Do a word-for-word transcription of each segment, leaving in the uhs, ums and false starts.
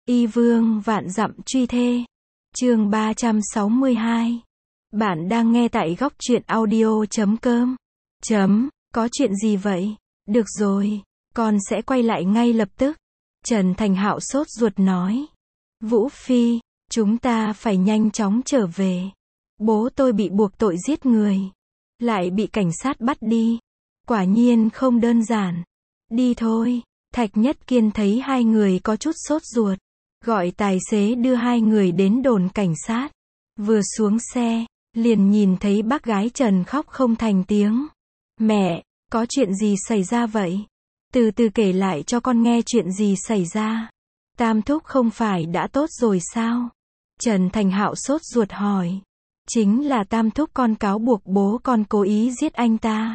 Y vương vạn dặm truy thê. Chương ba trăm sáu mươi hai. Bạn đang nghe tại góc truyện audio chấm com. Chấm, có chuyện gì vậy? Được rồi, con sẽ quay lại ngay lập tức. Trần Thành Hạo sốt ruột nói. Vũ Phi, chúng ta phải nhanh chóng trở về. Bố tôi bị buộc tội giết người. Lại bị cảnh sát bắt đi. Quả nhiên không đơn giản. Đi thôi. Thạch Nhất Kiên thấy hai người có chút sốt ruột. Gọi tài xế đưa hai người đến đồn cảnh sát. Vừa xuống xe, liền nhìn thấy bác gái Trần khóc không thành tiếng. Mẹ, có chuyện gì xảy ra vậy? Từ từ kể lại cho con nghe chuyện gì xảy ra. Tam thúc không phải đã tốt rồi sao? Trần Thành Hạo sốt ruột hỏi. Chính là Tam thúc con cáo buộc bố con cố ý giết anh ta.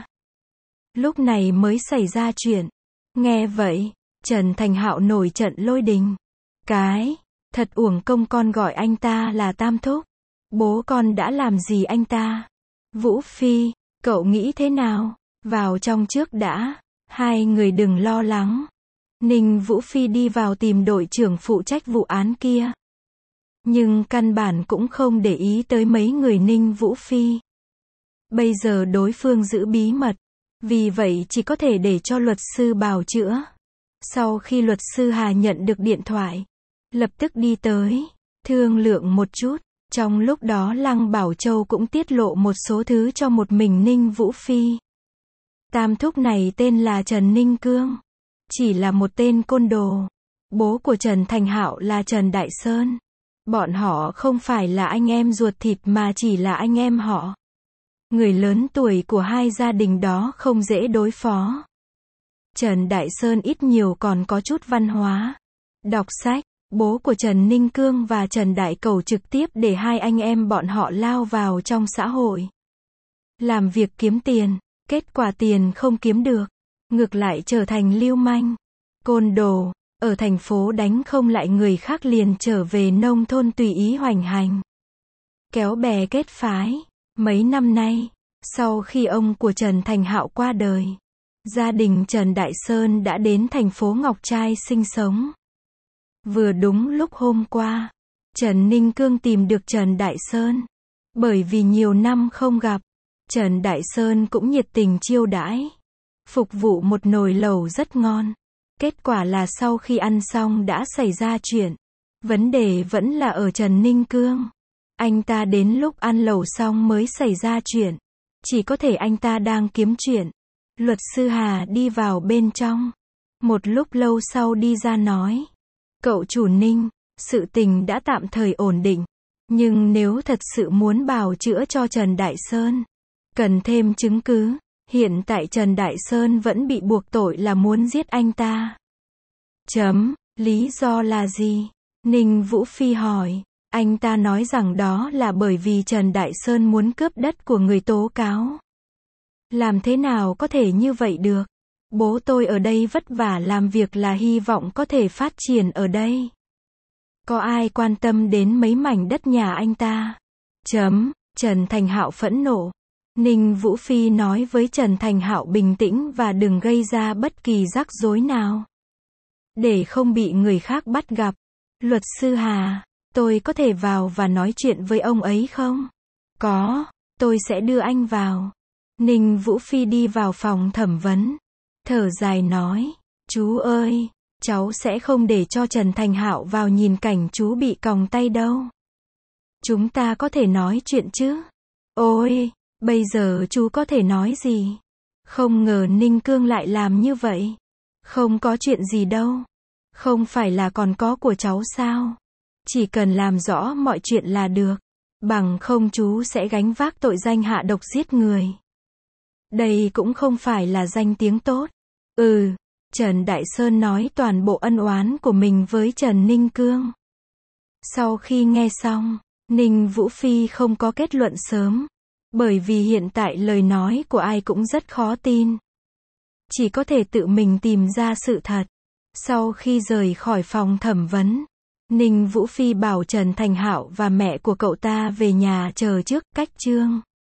Lúc này mới xảy ra chuyện. Nghe vậy, Trần Thành Hạo nổi trận lôi đình. Cái, thật uổng công con gọi anh ta là Tam thúc. Bố con đã làm gì anh ta? Vũ Phi, cậu nghĩ thế nào? Vào trong trước đã. Hai người đừng lo lắng. Ninh Vũ Phi đi vào tìm đội trưởng phụ trách vụ án kia. Nhưng căn bản cũng không để ý tới mấy người Ninh Vũ Phi. Bây giờ đối phương giữ bí mật. Vì vậy chỉ có thể để cho luật sư bào chữa. Sau khi luật sư Hà nhận được điện thoại, lập tức đi tới, thương lượng một chút. Trong lúc đó Lăng Bảo Châu cũng tiết lộ một số thứ cho một mình Ninh Vũ Phi. Tam thúc này tên là Trần Ninh Cương. Chỉ là một tên côn đồ. Bố của Trần Thành Hạo là Trần Đại Sơn. Bọn họ không phải là anh em ruột thịt mà chỉ là anh em họ. Người lớn tuổi của hai gia đình đó không dễ đối phó. Trần Đại Sơn ít nhiều còn có chút văn hóa. Đọc sách, bố của Trần Ninh Cương và Trần Đại Cầu trực tiếp để hai anh em bọn họ lao vào trong xã hội. Làm việc kiếm tiền, kết quả tiền không kiếm được. Ngược lại trở thành lưu manh, côn đồ, ở thành phố đánh không lại người khác liền trở về nông thôn tùy ý hoành hành. Kéo bè kết phái. Mấy năm nay, sau khi ông của Trần Thành Hạo qua đời, gia đình Trần Đại Sơn đã đến thành phố Ngọc Trai sinh sống. Vừa đúng lúc hôm qua, Trần Ninh Cương tìm được Trần Đại Sơn. Bởi vì nhiều năm không gặp, Trần Đại Sơn cũng nhiệt tình chiêu đãi. Phục vụ một nồi lẩu rất ngon. Kết quả là sau khi ăn xong đã xảy ra chuyện. Vấn đề vẫn là ở Trần Ninh Cương. Anh ta đến lúc ăn lẩu xong mới xảy ra chuyện. Chỉ có thể anh ta đang kiếm chuyện. Luật sư Hà đi vào bên trong. Một lúc lâu sau đi ra nói. Cậu chủ Ninh, sự tình đã tạm thời ổn định. Nhưng nếu thật sự muốn bào chữa cho Trần Đại Sơn, cần thêm chứng cứ. Hiện tại Trần Đại Sơn vẫn bị buộc tội là muốn giết anh ta. Chấm, lý do là gì? Ninh Vũ Phi hỏi. Anh ta nói rằng đó là bởi vì Trần Đại Sơn muốn cướp đất của người tố cáo. Làm thế nào có thể như vậy được? Bố tôi ở đây vất vả làm việc là hy vọng có thể phát triển ở đây. Có ai quan tâm đến mấy mảnh đất nhà anh ta? Chấm, Trần Thành Hạo phẫn nộ. Ninh Vũ Phi nói với Trần Thành Hạo bình tĩnh và đừng gây ra bất kỳ rắc rối nào. Để không bị người khác bắt gặp. Luật sư Hà, tôi có thể vào và nói chuyện với ông ấy không? Có, tôi sẽ đưa anh vào. Ninh Vũ Phi đi vào phòng thẩm vấn. Thở dài nói, chú ơi, cháu sẽ không để cho Trần Thành Hạo vào nhìn cảnh chú bị còng tay đâu. Chúng ta có thể nói chuyện chứ? Ôi, bây giờ chú có thể nói gì? Không ngờ Ninh Cương lại làm như vậy. Không có chuyện gì đâu. Không phải là còn có của cháu sao? Chỉ cần làm rõ mọi chuyện là được. Bằng không chú sẽ gánh vác tội danh hạ độc giết người. Đây cũng không phải là danh tiếng tốt. Ừ, Trần Đại Sơn nói toàn bộ ân oán của mình với Trần Ninh Cương. Sau khi nghe xong, Ninh Vũ Phi không có kết luận sớm. Bởi vì hiện tại lời nói của ai cũng rất khó tin. Chỉ có thể tự mình tìm ra sự thật. Sau khi rời khỏi phòng thẩm vấn, Ninh Vũ Phi bảo Trần Thành Hạo và mẹ của cậu ta về nhà chờ trước. Cách chương